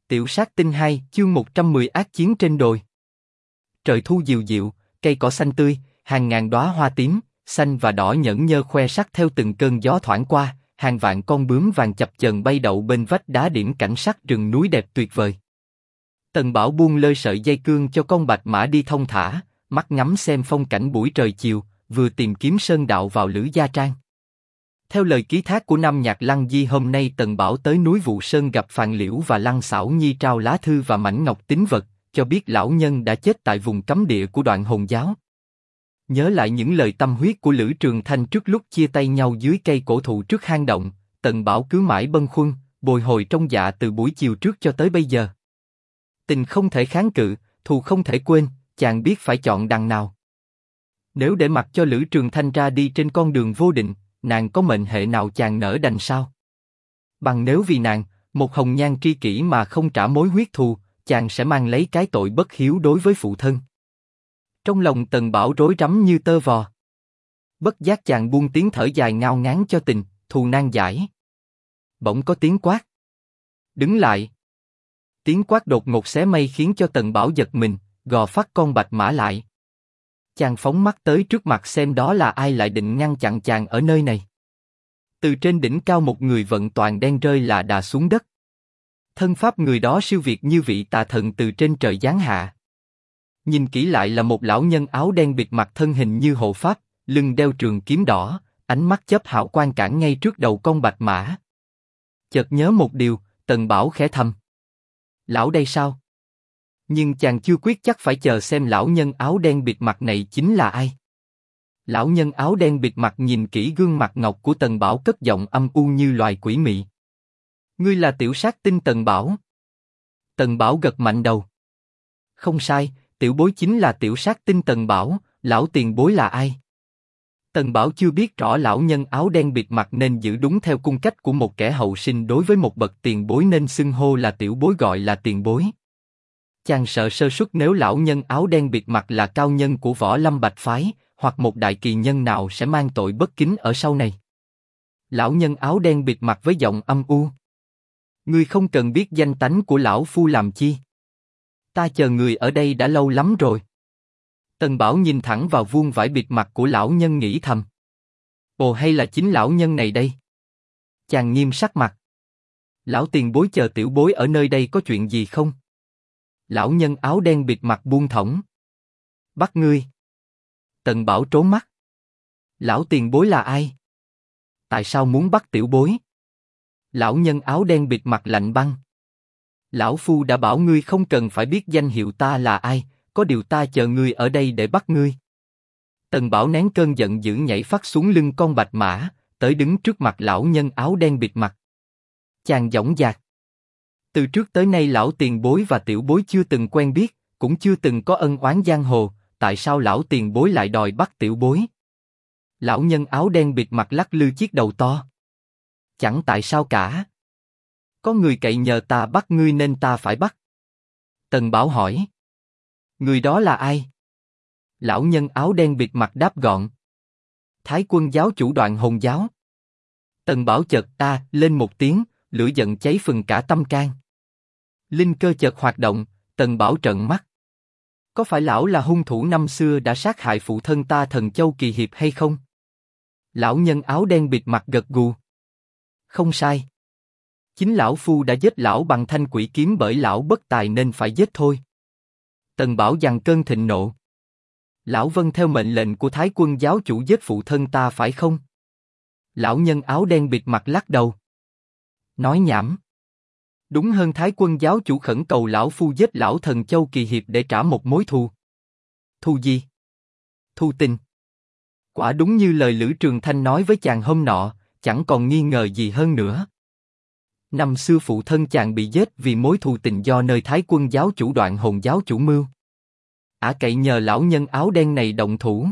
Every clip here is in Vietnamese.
Tiểu sát tinh 2, chương 110 ác chiến trên đồi. Trời thu dịu dịu, cây cỏ xanh tươi, hàng ngàn đóa hoa tím, xanh và đỏ nhẫn nhơ khoe sắc theo từng cơn gió thoảng qua, hàng vạn con bướm vàng chập chờn bay đậu bên vách đá điểm cảnh sắc rừng núi đẹp tuyệt vời. Tần Bảo buông lơi sợi dây cương cho con bạch mã đi thong thả, mắt ngắm xem phong cảnh buổi trời chiều, vừa tìm kiếm sơn đạo vào Lữ Gia Trang. Theo lời ký thác của Nam Nhạc Lăng Di, hôm nay Tần Bảo tới núi Vụ Sơn gặp Phàn Liễu và Lăng Xảo Nhi trao lá thư và mảnh ngọc tín vật, cho biết lão nhân đã chết tại vùng cấm địa của Đoạn Hồn giáo. Nhớ lại những lời tâm huyết của Lữ Trường Thanh trước lúc chia tay nhau dưới cây cổ thụ trước hang động, Tần Bảo cứ mãi bâng khuâng, bồi hồi trong dạ từ buổi chiều trước cho tới bây giờ. Tình không thể kháng cự, thù không thể quên, chàng biết phải chọn đằng nào. Nếu để mặc cho Lữ Trường Thanh ra đi trên con đường vô định, nàng có mệnh hệ nào chàng nỡ đành sao? Bằng nếu vì nàng, một hồng nhan tri kỷ mà không trả mối huyết thù, chàng sẽ mang lấy cái tội bất hiếu đối với phụ thân. Trong lòng Tần Bảo rối rắm như tơ vò. Bất giác chàng buông tiếng thở dài ngao ngán cho tình, thù nan giải. Bỗng có tiếng quát. Đứng lại. Tiếng quát đột ngột xé mây khiến cho Tần Bảo giật mình, gò phát con bạch mã lại. Chàng phóng mắt tới trước mặt xem đó là ai lại định ngăn chặn chàng ở nơi này. Từ trên đỉnh cao một người vận toàn đen rơi là đà xuống đất. Thân pháp người đó siêu việt như vị tà thần từ trên trời giáng hạ. Nhìn kỹ lại là một lão nhân áo đen bịt mặt, thân hình như hộ pháp, lưng đeo trường kiếm đỏ, ánh mắt chớp hào quang cản ngay trước đầu con bạch mã. Chợt nhớ một điều, Tần Bảo khẽ thầm. Lão đây sao? Nhưng chàng chưa quyết chắc, phải chờ xem lão nhân áo đen bịt mặt này chính là ai. Lão nhân áo đen bịt mặt nhìn kỹ gương mặt ngọc của Tần Bảo, cất giọng âm u như loài quỷ mị. Ngươi là tiểu sát tinh Tần Bảo? Tần Bảo gật mạnh đầu. Không sai, tiểu bối chính là tiểu sát tinh Tần Bảo. Lão tiền bối là ai? Tần Bảo chưa biết rõ lão nhân áo đen bịt mặt nên giữ đúng theo cung cách của một kẻ hậu sinh đối với một bậc tiền bối nên xưng hô là tiểu bối, gọi là tiền bối. Chàng sợ sơ suất nếu lão nhân áo đen bịt mặt là cao nhân của Võ Lâm Bạch phái, hoặc một đại kỳ nhân nào sẽ mang tội bất kính ở sau này. Lão nhân áo đen bịt mặt với giọng âm u. Ngươi không cần biết danh tánh của lão phu làm chi. Ta chờ người ở đây đã lâu lắm rồi. Tần Bảo nhìn thẳng vào vuông vải bịt mặt của lão nhân nghĩ thầm. Ồ, hay là chính lão nhân này đây? Chàng nghiêm sắc mặt. Lão tiền bối chờ tiểu bối ở nơi đây có chuyện gì không? Lão nhân áo đen bịt mặt buông thõng. Bắt ngươi. Tần Bảo trốn mắt. Lão tiền bối là ai? Tại sao muốn bắt tiểu bối? Lão nhân áo đen bịt mặt lạnh băng. Lão phu đã bảo ngươi không cần phải biết danh hiệu ta là ai, có điều ta chờ ngươi ở đây để bắt ngươi. Tần Bảo nén cơn giận dữ nhảy phát xuống lưng con bạch mã, tới đứng trước mặt lão nhân áo đen bịt mặt. Chàng dõng dạc. Từ trước tới nay lão tiền bối và tiểu bối chưa từng quen biết, cũng chưa từng có ân oán giang hồ, tại sao lão tiền bối lại đòi bắt tiểu bối? Lão nhân áo đen bịt mặt lắc lư chiếc đầu to. Chẳng tại sao cả. Có người cậy nhờ ta bắt ngươi nên ta phải bắt. Tần Bảo hỏi. Người đó là ai? Lão nhân áo đen bịt mặt đáp gọn. Thái Quân giáo chủ Đoạn Hồn giáo. Tần Bảo chợt ta lên một tiếng, lửa giận cháy phừng cả tâm can. Linh cơ chợt hoạt động, Tần Bảo trợn mắt. Có phải lão là hung thủ năm xưa đã sát hại phụ thân ta Thần Châu Kỳ Hiệp hay không? Lão nhân áo đen bịt mặt gật gù. Không sai. Chính lão phu đã giết lão bằng thanh quỷ kiếm, bởi lão bất tài nên phải giết thôi. Tần Bảo dằn cơn thịnh nộ. Lão vâng theo mệnh lệnh của Thái Quân giáo chủ giết phụ thân ta phải không? Lão nhân áo đen bịt mặt lắc đầu. Nói nhảm. Đúng hơn, Thái Quân giáo chủ khẩn cầu lão phu giết lão Thần Châu Kỳ Hiệp để trả một mối thù. Thù gì? Thù tình. Quả đúng như lời Lữ Trường Thanh nói với chàng hôm nọ, chẳng còn nghi ngờ gì hơn nữa. Năm xưa phụ thân chàng bị giết vì mối thù tình do nơi Thái Quân giáo chủ Đoạn Hồn giáo chủ mưu. Cậy nhờ lão nhân áo đen này động thủ.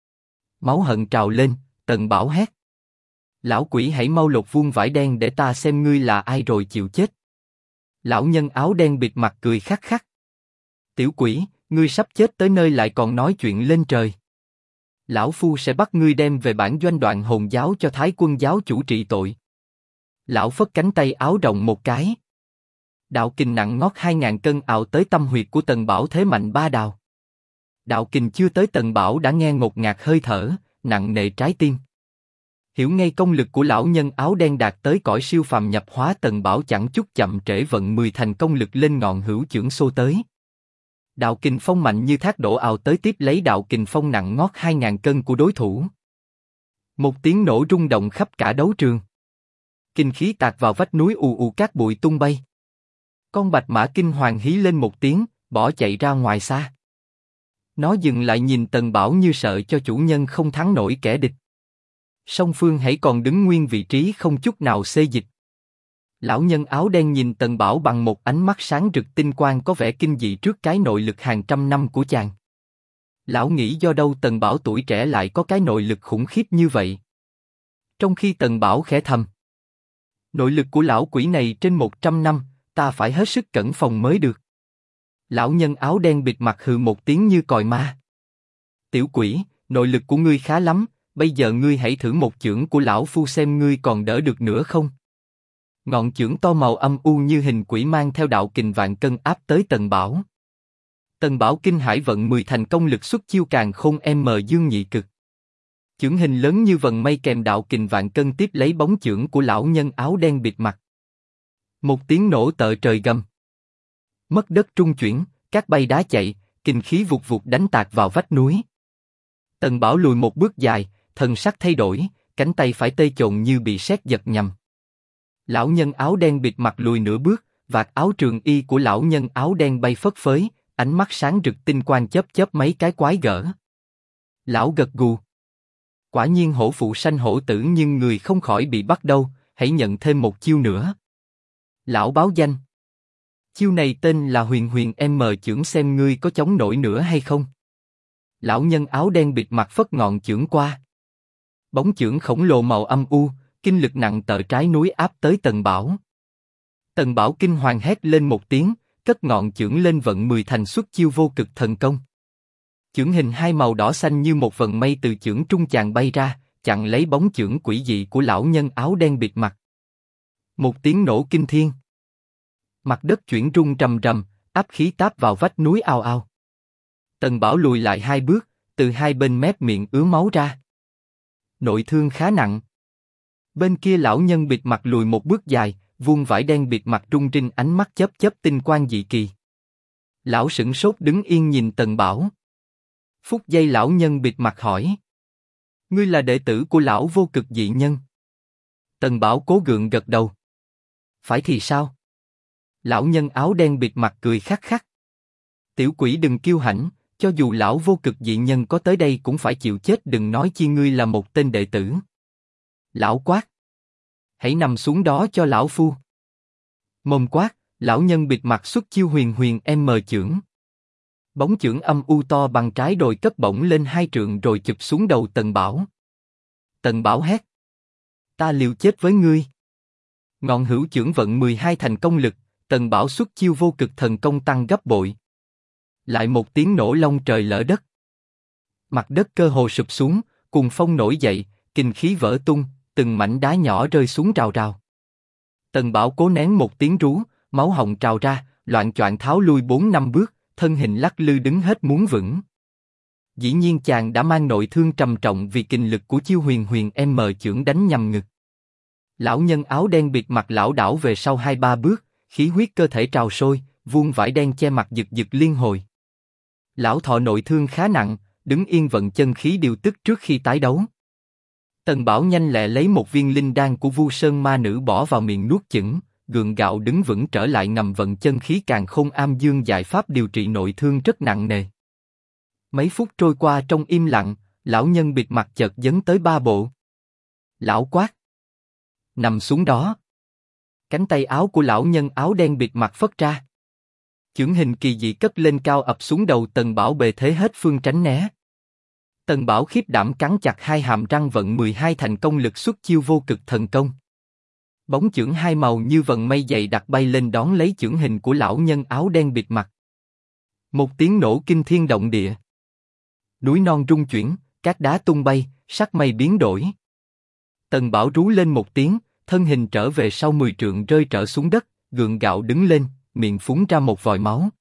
Máu hận trào lên, Tần Bảo hét. Lão quỷ, hãy mau lột vuông vải đen để ta xem ngươi là ai rồi chịu chết. Lão nhân áo đen bịt mặt cười khắc khắc. Tiểu quỷ, ngươi sắp chết tới nơi lại còn nói chuyện lên trời. Lão phu sẽ bắt ngươi đem về bản doanh Đoạn Hồn giáo cho Thái Quân giáo chủ trị tội. Lão phất cánh tay áo rộng một cái. Đạo kình nặng ngót 2.000 cân ào tới tâm huyệt của Tần Bảo thế mạnh ba đào. Đạo kình chưa tới Tần Bảo đã nghe ngột ngạt hơi thở, nặng nề trái tim. Hiểu ngay công lực của lão nhân áo đen đạt tới cõi siêu phàm nhập hóa, Tần Bảo chẳng chút chậm trễ vận 10 thành công lực lên ngọn hữu chưởng xô tới. Đạo kình phong mạnh như thác đổ ào tới tiếp lấy đạo kình phong nặng ngót 2.000 cân của đối thủ. Một tiếng nổ rung động khắp cả đấu trường. Kinh khí tạt vào vách núi, ù ù cát bụi tung bay. Con bạch mã kinh hoàng hí lên một tiếng, bỏ chạy ra ngoài xa. Nó dừng lại nhìn Tần Bảo như sợ cho chủ nhân không thắng nổi kẻ địch. Song phương hãy còn đứng nguyên vị trí không chút nào xê dịch. Lão nhân áo đen nhìn Tần Bảo bằng một ánh mắt sáng rực tinh quang có vẻ kinh dị trước cái nội lực hàng trăm năm của chàng. Lão nghĩ do đâu Tần Bảo tuổi trẻ lại có cái nội lực khủng khiếp như vậy. Trong khi Tần Bảo khẽ thầm, nội lực của lão quỷ này trên 100 năm, ta phải hết sức cẩn phòng mới được. Lão nhân áo đen bịt mặt hừ một tiếng như còi ma. Tiểu quỷ, nội lực của ngươi khá lắm, bây giờ ngươi hãy thử một chưởng của lão phu xem ngươi còn đỡ được nữa không. Ngọn chưởng to màu âm u như hình quỷ mang theo đạo kình vạn cân áp tới Tần Bảo. Tần Bảo kinh hãi vận 10 thành công lực xuất chiêu càn khôn dương nhị cực. Chưởng hình lớn như vần mây kèm đạo kình vạn cân tiếp lấy bóng chưởng của lão nhân áo đen bịt mặt. Một tiếng nổ tợ trời gầm. Mất đất trung chuyển, cát bay đá chạy, kinh khí vụt vụt đánh tạt vào vách núi. Tần Bảo lùi một bước dài, thần sắc thay đổi, cánh tay phải tê chồn như bị sét giật nhầm. Lão nhân áo đen bịt mặt lùi nửa bước, vạt áo trường y của lão nhân áo đen bay phất phới, ánh mắt sáng rực tinh quang chớp chớp mấy cái quái gở. Lão gật gù. Quả nhiên hổ phụ sanh hổ tử, nhưng người không khỏi bị bắt đâu, hãy nhận thêm một chiêu nữa. Lão báo danh. Chiêu này tên là huyền huyền chưởng, xem ngươi có chống nổi nữa hay không. Lão nhân áo đen bịt mặt phất ngọn chưởng qua. Bóng chưởng khổng lồ màu âm u, kinh lực nặng tợ trái núi áp tới Tần Bảo. Tần Bảo kinh hoàng hét lên một tiếng, cất ngọn chưởng lên vận 10 thành xuất chiêu vô cực thần công. Chưởng hình hai màu đỏ xanh như một vần mây từ chưởng trung chàng bay ra, chặn lấy bóng chưởng quỷ dị của lão nhân áo đen bịt mặt. Một tiếng nổ kinh thiên. Mặt đất chuyển rung rầm rầm, áp khí táp vào vách núi ào ào. Tần Bảo lùi lại 2 bước, từ hai bên mép miệng ứa máu ra. Nội thương khá nặng. Bên kia lão nhân bịt mặt lùi một bước dài, vuông vải đen bịt mặt rung rinh, ánh mắt chớp chớp tinh quang dị kỳ. Lão sửng sốt đứng yên nhìn Tần Bảo. Phút giây lão nhân bịt mặt hỏi: ngươi là đệ tử của lão vô cực dị nhân? Tần Bảo cố gượng gật đầu. Phải thì sao? Lão nhân áo đen bịt mặt cười khắc khắc. Tiểu quỷ đừng kiêu hãnh, cho dù lão vô cực dị nhân có tới đây cũng phải chịu chết, đừng nói chi ngươi là một tên đệ tử. Lão quát: hãy nằm xuống đó cho lão phu. Mồm quát, lão nhân bịt mặt xuất chiêu huyền huyền chưởng. Bóng chưởng âm u to bằng trái đồi cất bổng lên 2 trượng rồi chụp xuống đầu Tần Bảo. Tần Bảo hét: ta liều chết với ngươi. Ngọn hữu chưởng vận 12 thành công lực, Tần Bảo xuất chiêu vô cực thần công tăng gấp bội. Lại một tiếng nổ long trời lở đất. Mặt đất cơ hồ sụp xuống, cuồng phong nổi dậy, kinh khí vỡ tung, từng mảnh đá nhỏ rơi xuống rào rào. Tần Bảo cố nén một tiếng rú, máu hồng trào ra, loạng choạng tháo lui 4-5 bước, thân hình lắc lư đứng hết muốn vững. Dĩ nhiên chàng đã mang nội thương trầm trọng vì kình lực của chiêu huyền huyền chưởng đánh nhằm ngực. Lão nhân áo đen bịt mặt lảo đảo về sau 2-3 bước, khí huyết cơ thể trào sôi, vuông vải đen che mặt giật giật liên hồi. Lão thọ nội thương khá nặng, đứng yên vận chân khí điều tức trước khi tái đấu. Tần Bảo nhanh lẹ lấy một viên linh đan của Vu Sơn ma nữ bỏ vào miệng nuốt chửng, gượng gạo đứng vững trở lại, ngầm vận chân khí càn khôn dương giải pháp điều trị nội thương rất nặng nề. Mấy phút trôi qua trong im lặng, lão nhân bịt mặt chợt dấn tới 3 bộ. Lão quát: nằm xuống đó. Cánh tay áo của lão nhân áo đen bịt mặt phất ra. Chưởng hình kỳ dị cất lên cao ập xuống đầu Tần Bảo, bề thế hết phương tránh né. Tần Bảo khiếp đảm cắn chặt 2 hàm răng vận 12 thành công lực xuất chiêu vô cực thần công. Bóng chưởng hai màu như vần mây dày đặc bay lên đón lấy chưởng hình của lão nhân áo đen bịt mặt. Một tiếng nổ kinh thiên động địa. Núi non rung chuyển, cát đá tung bay, sắc mây biến đổi. Tần Bảo rú lên một tiếng, thân hình trở về sau 10 trượng rơi trở xuống đất, gượng gạo đứng lên, miệng phun ra một vòi máu.